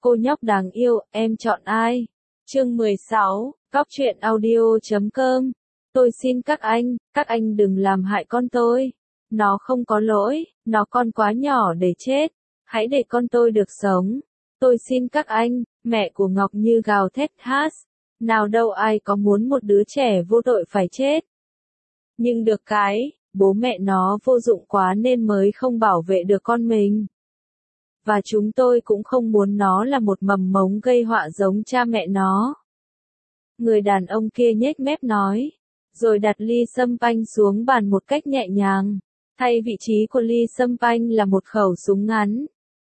Cô nhóc đáng yêu, em chọn ai? Chương 16, Góc truyện audio.com. Tôi xin các anh đừng làm hại con tôi. Nó không có lỗi, nó còn quá nhỏ để chết. Hãy để con tôi được sống. Tôi xin các anh, mẹ của Ngọc Như gào thét hát. Nào đâu ai có muốn một đứa trẻ vô tội phải chết. Nhưng được cái, bố mẹ nó vô dụng quá nên mới không bảo vệ được con mình. Và chúng tôi cũng không muốn nó là một mầm mống gây họa giống cha mẹ nó. Người đàn ông kia nhếch mép nói, rồi đặt ly sâm panh xuống bàn một cách nhẹ nhàng. Thay vị trí của ly sâm panh là một khẩu súng ngắn.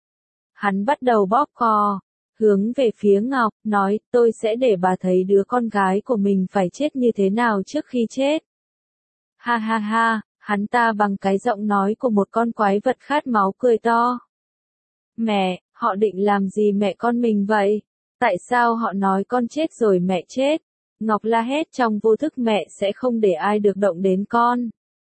Hắn bắt đầu bóp cò, hướng về phía Ngọc, nói, tôi sẽ để bà thấy đứa con gái của mình phải chết như thế nào trước khi chết. Ha ha ha, hắn ta bằng cái giọng nói của một con quái vật khát máu cười to. Mẹ, họ định làm gì mẹ con mình vậy? Tại sao họ nói con chết rồi mẹ chết? Ngọc la hét trong vô thức, mẹ sẽ không để ai được động đến con.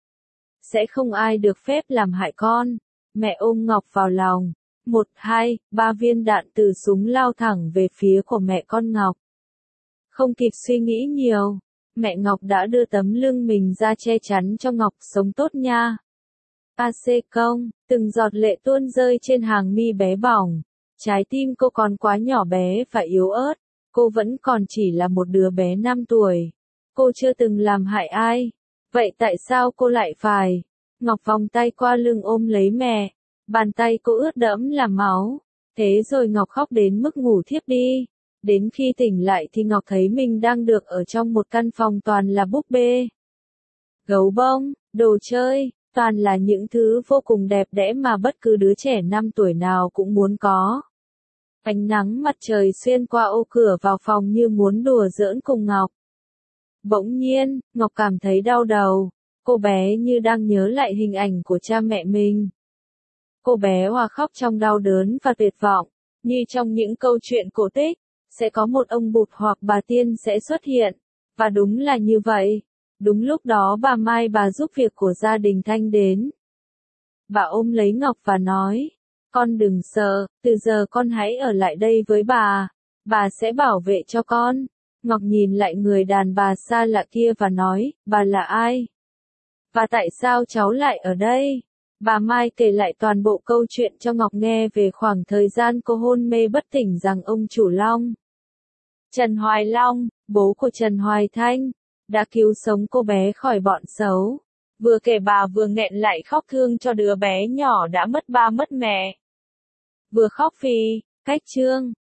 Sẽ không ai được phép làm hại con. Mẹ ôm Ngọc vào lòng. 1, 2, 3 viên đạn từ súng lao thẳng về phía của mẹ con Ngọc. Không kịp suy nghĩ nhiều, mẹ Ngọc đã đưa tấm lưng mình ra che chắn cho Ngọc, sống tốt nha. AC công, từng giọt lệ tuôn rơi trên hàng mi bé bỏng. Trái tim cô còn quá nhỏ bé và yếu ớt. Cô vẫn còn chỉ là một đứa bé 5 tuổi. Cô chưa từng làm hại ai. Vậy tại sao cô lại phải? Ngọc vòng tay qua lưng ôm lấy mẹ. Bàn tay cô ướt đẫm là máu. Thế rồi Ngọc khóc đến mức ngủ thiếp đi. Đến khi tỉnh lại thì Ngọc thấy mình đang được ở trong một căn phòng toàn là búp bê, gấu bông, đồ chơi, toàn là những thứ vô cùng đẹp đẽ mà bất cứ đứa trẻ 5 tuổi nào cũng muốn có. Ánh nắng mặt trời xuyên qua ô cửa vào phòng như muốn đùa giỡn cùng Ngọc. Bỗng nhiên, Ngọc cảm thấy đau đầu. Cô bé như đang nhớ lại hình ảnh của cha mẹ mình. Cô bé hòa khóc trong đau đớn và tuyệt vọng. Như trong những câu chuyện cổ tích, sẽ có một ông Bụt hoặc bà Tiên sẽ xuất hiện. Và đúng là như vậy. Đúng lúc đó bà Mai, bà giúp việc của gia đình Thanh đến. Bà ôm lấy Ngọc và nói, con đừng sợ, từ giờ con hãy ở lại đây với bà sẽ bảo vệ cho con. Ngọc nhìn lại người đàn bà xa lạ kia và nói, bà là ai? Và tại sao cháu lại ở đây? Bà Mai kể lại toàn bộ câu chuyện cho Ngọc nghe về khoảng thời gian cô hôn mê bất tỉnh rằng ông chủ Long, Trần Hoài Long, bố của Trần Hoài Thanh, đã cứu sống cô bé khỏi bọn xấu. Vừa kể bà vừa nghẹn lại khóc thương cho đứa bé nhỏ đã mất ba mất mẹ. Vừa khóc vì, cách chương.